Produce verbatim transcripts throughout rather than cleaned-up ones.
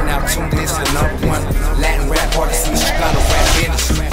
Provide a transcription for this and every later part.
right now tuned in to the number one Latin rap artist in the Chicano rap industry.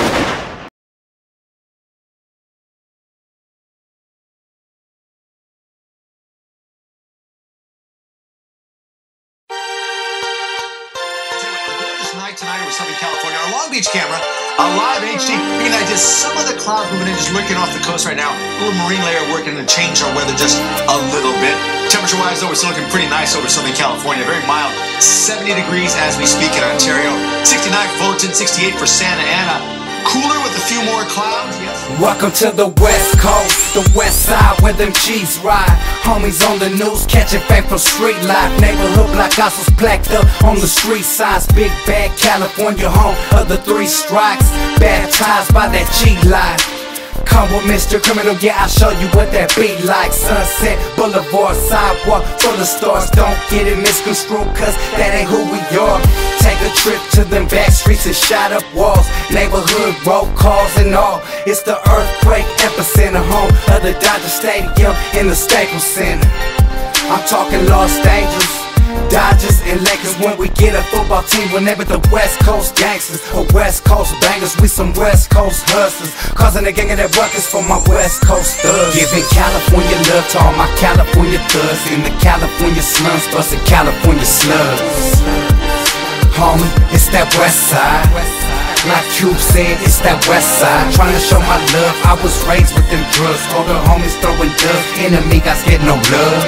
Tonight over Southern California, our Long Beach camera, a live H D. You can just some of the clouds moving in, just looking off the coast right now. A little marine layer working to change our weather just a little bit. Temperature-wise, though, it's looking pretty nice over Southern California. Very mild, seventy degrees as we speak in Ontario. sixty-nine for Fullerton, sixty-eight for Santa Ana. Cooler with a few more clouds, yes. Welcome to the West Coast, the West Side where them G's ride. Homies on the news catching fame from street life. Neighborhood block houses plaqued up on the street signs. Big bad California, home of the three strikes. Baptized by that G life. Come with Mister Criminal, yeah, I'll show you what that beat like. Sunset Boulevard, sidewalk full of stars. Don't get it misconstrued, cause that ain't who we are. Take a trip to them back streets and shot up walls. Neighborhood roll calls and all. It's the earthquake epicenter, home of the Dodger Stadium in the Staples Center. I'm talking Los Angeles, Dodgers and Lakers. When we get a football team, we're never the West Coast gangsters or West Coast bangers. We some West Coast hustlers, causing a gang of that ruckus for my West Coast thugs. Giving California love to all my California thugs in the California slums, busting California slugs. Homie, it's that West Side. Like Cube said, it's that West Side. Trying to show my love, I was raised with them drugs. All the homies throwing dubs, enemy guys get no love.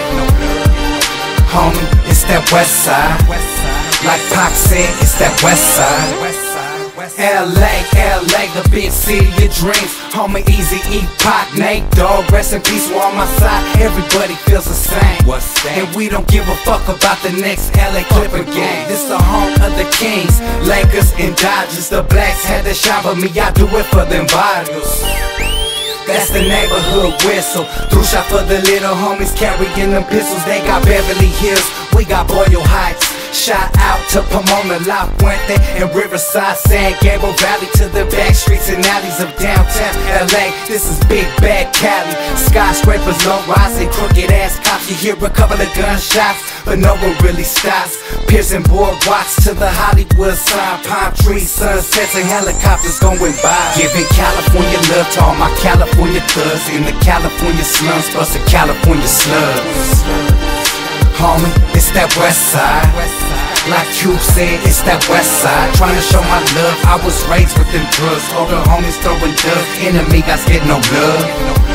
Homie, it's that West Side. Like Pac said, it's that West Side. L A, L A, the big city of dreams. Homie, Easy E, Pac, Nate Dogg, rest in peace, we're on my side. Everybody feels the same. What's that? And we don't give a fuck about the next L A Clipper game. This the home of the Kings, Lakers and Dodgers. The blacks had to shine, but me, I do it for them bottles. That's the neighborhood whistle. Through shot for the little homies carrying them pistols. They got Beverly Hills, we got Boyle Heights. Shout out to Pomona, La Puente, and Riverside, San Gabriel Valley, to the back streets and alleys of downtown L A. This is Big Bad Cali. Skyscrapers, low rise, and crooked ass cops. You hear a couple of gunshots, but no one really stops. Piercing boardwalks to the Hollywood sign. Palm trees, sunsets, and helicopters going by. Giving California love to all my California thugs in the California slums, busting California slugs. Homie, it's that West Side. Like Cube said, it's that West Side. Trying to show my love, I was raised with them drugs. All the homies throwing dubs, enemy guys get no love.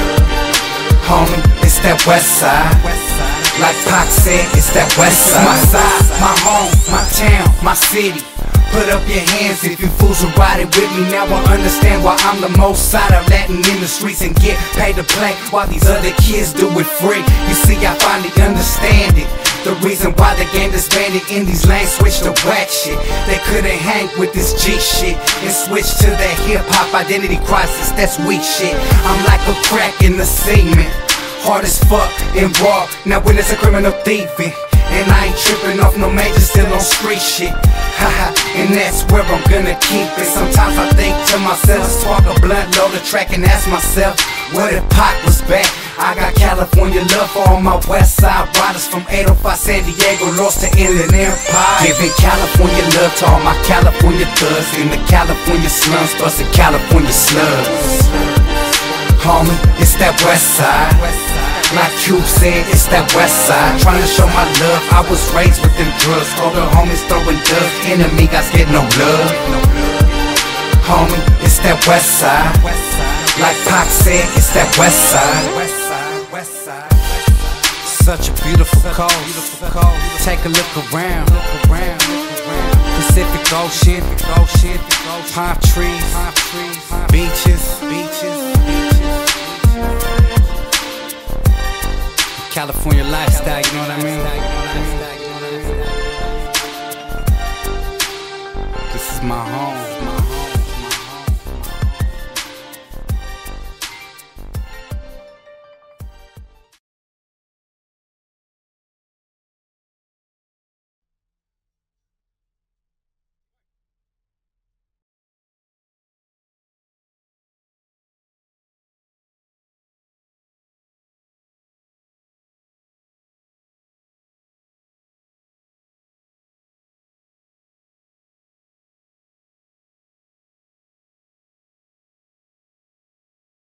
Homie, it's that West Side. Like Pac said, it's that West Side. My side, my home, my town, my city. Put up your hands if you fools are riding with me. Now I understand why I'm the most side of Latin in the streets and get paid to play while these other kids do it free. You see, I finally understand it. The reason why the game disbanded in these lanes switched to whack shit. They couldn't hang with this G shit and switch to that hip-hop identity crisis. That's weak shit. I'm like a crack in the cement, hard as fuck and raw. Now when it's a criminal thieving, and I ain't tripping off no major, still on street shit. Haha, and that's where I'm gonna keep it. Sometimes I think to myself, spark a blunt, load a track and ask myself, what if Pac was back? I got California love for all my West Side riders, from eight oh five San Diego, lost to Inland Empire. Giving California love to all my California thugs in the California slums, busting California slugs. Homie, it's that West Side. Like Cube said, it's that West Side. Trying to show my love, I was raised with them drugs. All the homies throwing dubs, enemy guys get no love. Homie, it's that West Side. Like Pac said, it's that West Side. Such a beautiful coast. Take a look around. Pacific Ocean, palm trees, beaches, beaches. California lifestyle, you know what I mean? This is my home.